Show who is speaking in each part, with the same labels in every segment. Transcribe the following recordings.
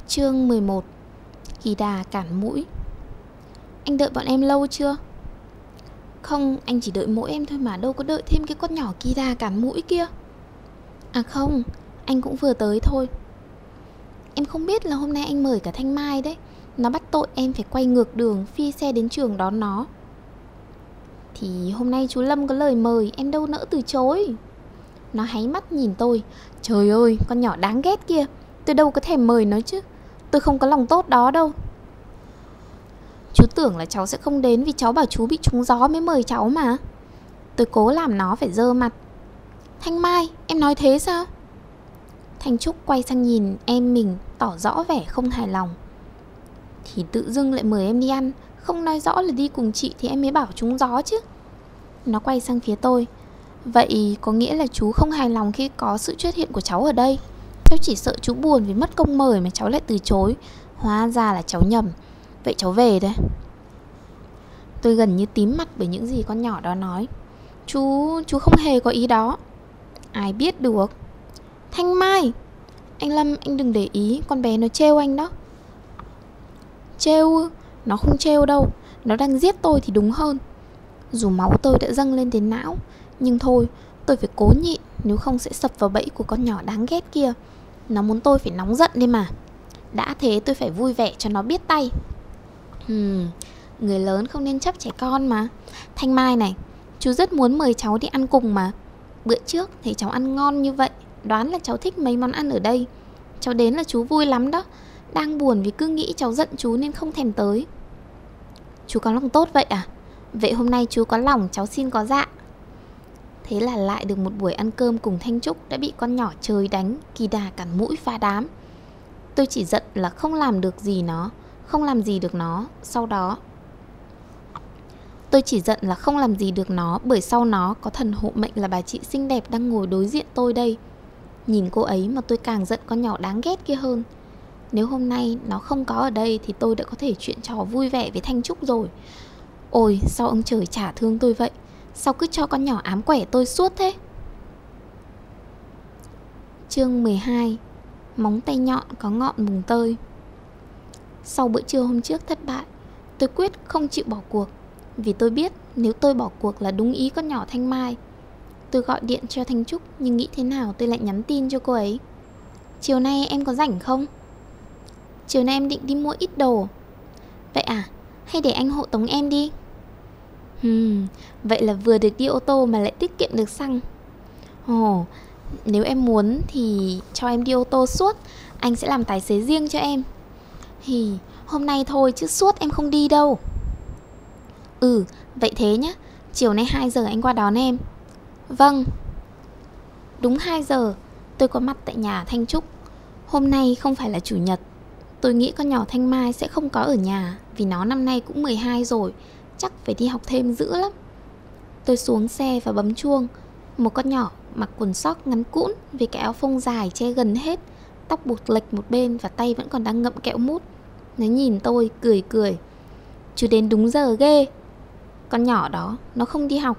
Speaker 1: Chương 11. Kỳ đà cản mũi. Anh đợi bọn em lâu chưa? Không, anh chỉ đợi mỗi em thôi mà, đâu có đợi thêm cái con nhỏ kỳ đà cản mũi kia. À không, anh cũng vừa tới thôi. Em không biết là hôm nay anh mời cả Thanh Mai đấy. Nó bắt tội em phải quay ngược đường, phi xe đến trường đón nó. Thì hôm nay chú Lâm có lời mời, em đâu nỡ từ chối. Nó háy mắt nhìn tôi. Trời ơi, con nhỏ đáng ghét kia. Tôi đâu có thèm mời nó chứ. Tôi không có lòng tốt đó đâu. Chú tưởng là cháu sẽ không đến vì cháu bảo chú bị trúng gió mới mời cháu mà. Tôi cố làm nó phải dơ mặt. Thanh Mai, em nói thế sao? Thanh Trúc quay sang nhìn em mình, tỏ rõ vẻ không hài lòng. Thì tự dưng lại mời em đi ăn, không nói rõ là đi cùng chị thì em mới bảo trúng gió chứ. Nó quay sang phía tôi. Vậy có nghĩa là chú không hài lòng khi có sự xuất hiện của cháu ở đây? Cháu chỉ sợ chú buồn vì mất công mời mà cháu lại từ chối. Hóa ra là cháu nhầm. Vậy cháu về đây. Tôi gần như tím mặt bởi những gì con nhỏ đó nói. Chú không hề có ý đó. Ai biết được. Thanh Mai, anh Lâm, anh đừng để ý, con bé nó trêu anh đó. Trêu? Nó không trêu đâu. Nó đang giết tôi thì đúng hơn. Dù máu tôi đã dâng lên đến não, nhưng thôi, tôi phải cố nhịn, nếu không sẽ sập vào bẫy của con nhỏ đáng ghét kia. Nó muốn tôi phải nóng giận đi mà. Đã thế tôi phải vui vẻ cho nó biết tay. Người lớn không nên chấp trẻ con mà. Thanh Mai này, chú rất muốn mời cháu đi ăn cùng mà. Bữa trước thấy cháu ăn ngon như vậy, đoán là cháu thích mấy món ăn ở đây. Cháu đến là chú vui lắm đó. Đang buồn vì cứ nghĩ cháu giận chú nên không thèm tới. Chú có lòng tốt vậy à? Vậy hôm nay chú có lòng cháu xin có dạ. Thế là lại được một buổi ăn cơm cùng Thanh Trúc đã bị con nhỏ trời đánh, kỳ đà cản mũi phá đám. Tôi chỉ giận là không làm được gì nó, không làm gì được nó. Sau đó tôi chỉ giận là không làm gì được nó, bởi sau nó có thần hộ mệnh là bà chị xinh đẹp đang ngồi đối diện tôi đây. Nhìn cô ấy mà tôi càng giận con nhỏ đáng ghét kia hơn. Nếu hôm nay nó không có ở đây thì tôi đã có thể chuyện trò vui vẻ với Thanh Trúc rồi. Ôi, sao ông trời chả thương tôi vậy? Sao cứ cho con nhỏ ám quẻ tôi suốt thế? Chương 12. Móng tay nhọn có ngọn mùng tơi. Sau bữa trưa hôm trước thất bại, tôi quyết không chịu bỏ cuộc. Vì tôi biết nếu tôi bỏ cuộc là đúng ý con nhỏ Thanh Mai. Tôi gọi điện cho Thanh Trúc, nhưng nghĩ thế nào tôi lại nhắn tin cho cô ấy. Chiều nay em có rảnh không? Chiều nay em định đi mua ít đồ. Vậy à? Hay để anh hộ tống em đi? Vậy là vừa được đi ô tô mà lại tiết kiệm được xăng. Nếu em muốn thì cho em đi ô tô suốt. Anh sẽ làm tài xế riêng cho em. Hôm nay thôi chứ suốt em không đi đâu. Vậy thế nhá. Chiều nay 2 giờ anh qua đón em. Vâng. Đúng 2 giờ tôi có mặt tại nhà Thanh Trúc. Hôm nay không phải là chủ nhật. Tôi nghĩ con nhỏ Thanh Mai sẽ không có ở nhà, vì nó năm nay cũng 12 rồi, chắc phải đi học thêm dữ lắm. Tôi xuống xe và bấm chuông. Một con nhỏ mặc quần sóc ngắn cũn với cái áo phông dài che gần hết, tóc buộc lệch một bên và tay vẫn còn đang ngậm kẹo mút. Nó nhìn tôi cười cười. Chú đến đúng giờ ghê. Con nhỏ đó nó không đi học.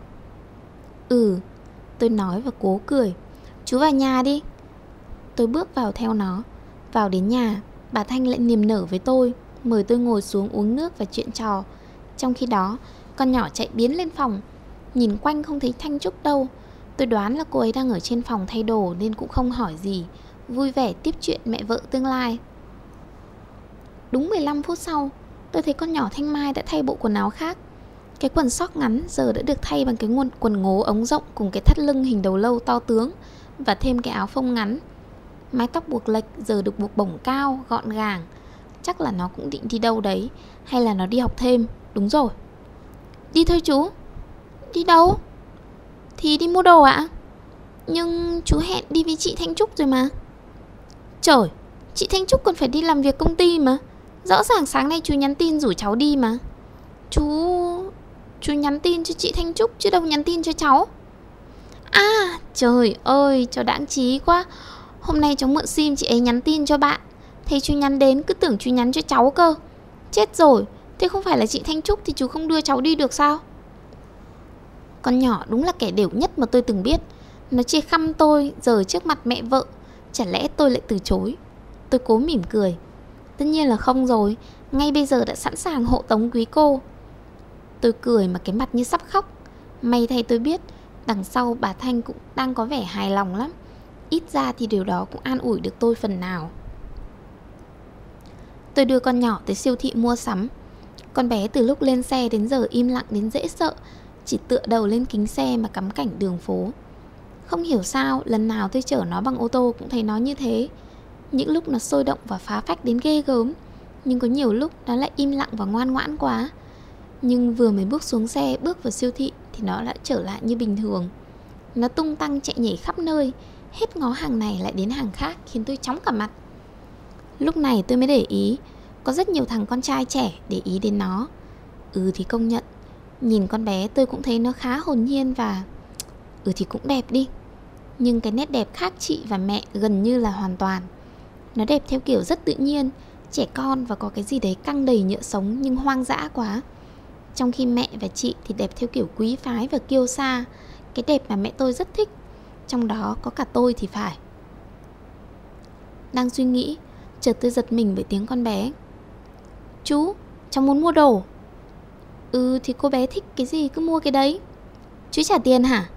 Speaker 1: Tôi nói và cố cười. Chú vào nhà đi. Tôi bước vào theo nó. Vào đến nhà, bà Thanh lại niềm nở với tôi, mời tôi ngồi xuống uống nước và chuyện trò. Trong khi đó, con nhỏ chạy biến lên phòng. Nhìn quanh không thấy Thanh Trúc đâu. Tôi đoán là cô ấy đang ở trên phòng thay đồ nên cũng không hỏi gì, vui vẻ tiếp chuyện mẹ vợ tương lai. Đúng 15 phút sau, tôi thấy con nhỏ Thanh Mai đã thay bộ quần áo khác. Cái quần sóc ngắn giờ đã được thay bằng cái quần ngố ống rộng cùng cái thắt lưng hình đầu lâu to tướng, và thêm cái áo phông ngắn. Mái tóc buộc lệch giờ được buộc bổng cao, gọn gàng. Chắc là nó cũng định đi đâu đấy, hay là nó đi học thêm. Đúng rồi. Đi thôi chú. Đi đâu? Thì đi mua đồ ạ. Nhưng chú hẹn đi với chị Thanh Trúc rồi mà. Trời, chị Thanh Trúc còn phải đi làm việc công ty mà. Rõ ràng sáng nay chú nhắn tin rủ cháu đi mà. Chú nhắn tin cho chị Thanh Trúc chứ đâu nhắn tin cho cháu. À, trời ơi, cháu đãng trí quá. Hôm nay cháu mượn sim chị ấy nhắn tin cho bạn. Thấy chú nhắn đến cứ tưởng chú nhắn cho cháu cơ. Chết rồi, thế không phải là chị Thanh Trúc thì chú không đưa cháu đi được sao? Con nhỏ đúng là kẻ đểu nhất mà tôi từng biết. Nó chê khăm tôi giờ trước mặt mẹ vợ. Chả lẽ tôi lại từ chối? Tôi cố mỉm cười. Tất nhiên là không rồi, ngay bây giờ đã sẵn sàng hộ tống quý cô. Tôi cười mà cái mặt như sắp khóc. May thay tôi biết đằng sau bà Thanh cũng đang có vẻ hài lòng lắm. Ít ra thì điều đó cũng an ủi được tôi phần nào. Tôi đưa con nhỏ tới siêu thị mua sắm. Con bé từ lúc lên xe đến giờ im lặng đến dễ sợ, chỉ tựa đầu lên kính xe mà cắm cảnh đường phố. Không hiểu sao lần nào tôi chở nó bằng ô tô cũng thấy nó như thế. Những lúc nó sôi động và phá phách đến ghê gớm, nhưng có nhiều lúc nó lại im lặng và ngoan ngoãn quá. Nhưng vừa mới bước xuống xe, bước vào siêu thị thì nó lại trở lại như bình thường. Nó tung tăng chạy nhảy khắp nơi, hết ngó hàng này lại đến hàng khác, khiến tôi chóng cả mặt. Lúc này tôi mới để ý có rất nhiều thằng con trai trẻ để ý đến nó. Thì công nhận, nhìn con bé tôi cũng thấy nó khá hồn nhiên và thì cũng đẹp đi. Nhưng cái nét đẹp khác chị và mẹ gần như là hoàn toàn. Nó đẹp theo kiểu rất tự nhiên, trẻ con và có cái gì đấy căng đầy nhựa sống nhưng hoang dã quá. Trong khi mẹ và chị thì đẹp theo kiểu quý phái và kiêu sa, cái đẹp mà mẹ tôi rất thích. Trong đó có cả tôi thì phải. Đang suy nghĩ, chợt tôi giật mình bởi tiếng con bé. Chú, cháu muốn mua đồ. Thì cô bé thích cái gì cứ mua cái đấy. Chú trả tiền hả?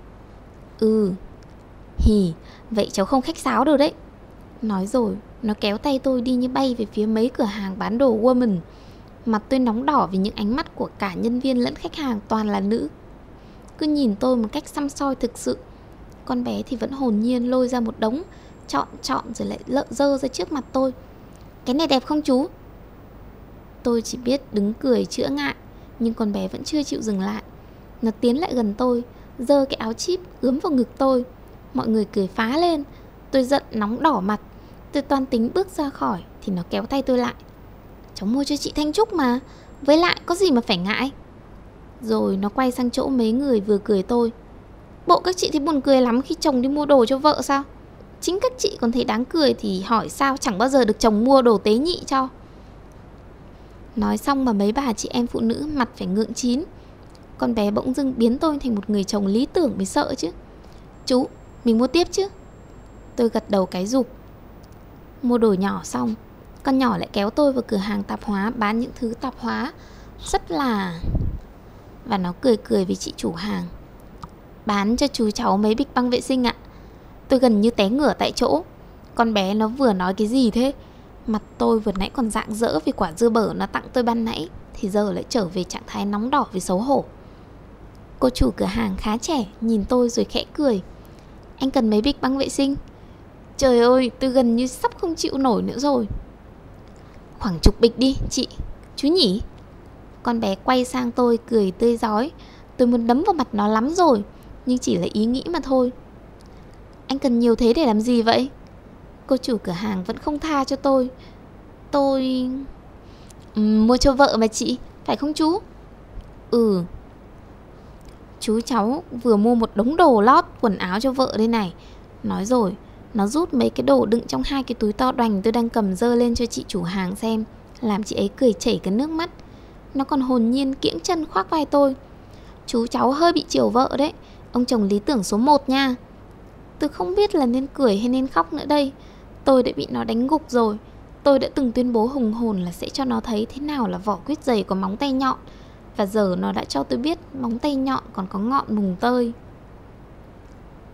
Speaker 1: Hì, vậy cháu không khách sáo đâu đấy. Nói rồi, nó kéo tay tôi đi như bay về phía mấy cửa hàng bán đồ woman. Mặt tôi nóng đỏ vì những ánh mắt của cả nhân viên lẫn khách hàng toàn là nữ. Cứ nhìn tôi một cách săm soi thực sự. Con bé thì vẫn hồn nhiên lôi ra một đống, chọn rồi lại dơ ra trước mặt tôi. Cái này đẹp không chú? Tôi chỉ biết đứng cười chữa ngại, nhưng con bé vẫn chưa chịu dừng lại. Nó tiến lại gần tôi, giơ cái áo chip ướm vào ngực tôi. Mọi người cười phá lên. Tôi giận nóng đỏ mặt. Tôi toan tính bước ra khỏi thì nó kéo tay tôi lại. Cháu mua cho chị Thanh Trúc mà, với lại có gì mà phải ngại. Rồi nó quay sang chỗ mấy người vừa cười tôi. Bộ các chị thấy buồn cười lắm khi chồng đi mua đồ cho vợ sao? Chính các chị còn thấy đáng cười thì hỏi sao chẳng bao giờ được chồng mua đồ tế nhị cho. Nói xong mà mấy bà chị em phụ nữ mặt phải ngượng chín. Con bé bỗng dưng biến tôi thành một người chồng lý tưởng mới sợ chứ. Chú, mình mua tiếp chứ? Tôi gật đầu cái rụp. Mua đồ nhỏ xong, con nhỏ lại kéo tôi vào cửa hàng tạp hóa bán những thứ tạp hóa rất là... Và nó cười cười với chị chủ hàng. Bán cho chú cháu mấy bịch băng vệ sinh ạ. Tôi gần như té ngửa tại chỗ. Con bé nó vừa nói cái gì thế? Mặt tôi vừa nãy còn rạng rỡ vì quả dưa bở nó tặng tôi ban nãy, thì giờ lại trở về trạng thái nóng đỏ vì xấu hổ. Cô chủ cửa hàng khá trẻ nhìn tôi rồi khẽ cười. Anh cần mấy bịch băng vệ sinh? Trời ơi, tôi gần như sắp không chịu nổi nữa rồi. Khoảng chục bịch đi chị, chú nhỉ? Con bé quay sang tôi cười tươi rói. Tôi muốn đấm vào mặt nó lắm rồi, nhưng chỉ là ý nghĩ mà thôi. Anh cần nhiều thế để làm gì vậy? Cô chủ cửa hàng vẫn không tha cho tôi. Tôi... mua cho vợ mà chị, phải không chú? Chú cháu vừa mua một đống đồ lót quần áo cho vợ đây này. Nói rồi, nó rút mấy cái đồ đựng trong hai cái túi to đoành tôi đang cầm dơ lên cho chị chủ hàng xem, làm chị ấy cười chảy cái nước mắt. Nó còn hồn nhiên kiễng chân khoác vai tôi. Chú cháu hơi bị chiều vợ đấy, ông chồng lý tưởng số 1 nha. Tôi không biết là nên cười hay nên khóc nữa đây. Tôi đã bị nó đánh gục rồi. Tôi đã từng tuyên bố hùng hồn là sẽ cho nó thấy thế nào là vỏ quýt dày có móng tay nhọn. Và giờ nó đã cho tôi biết móng tay nhọn còn có ngọn mùng tơi.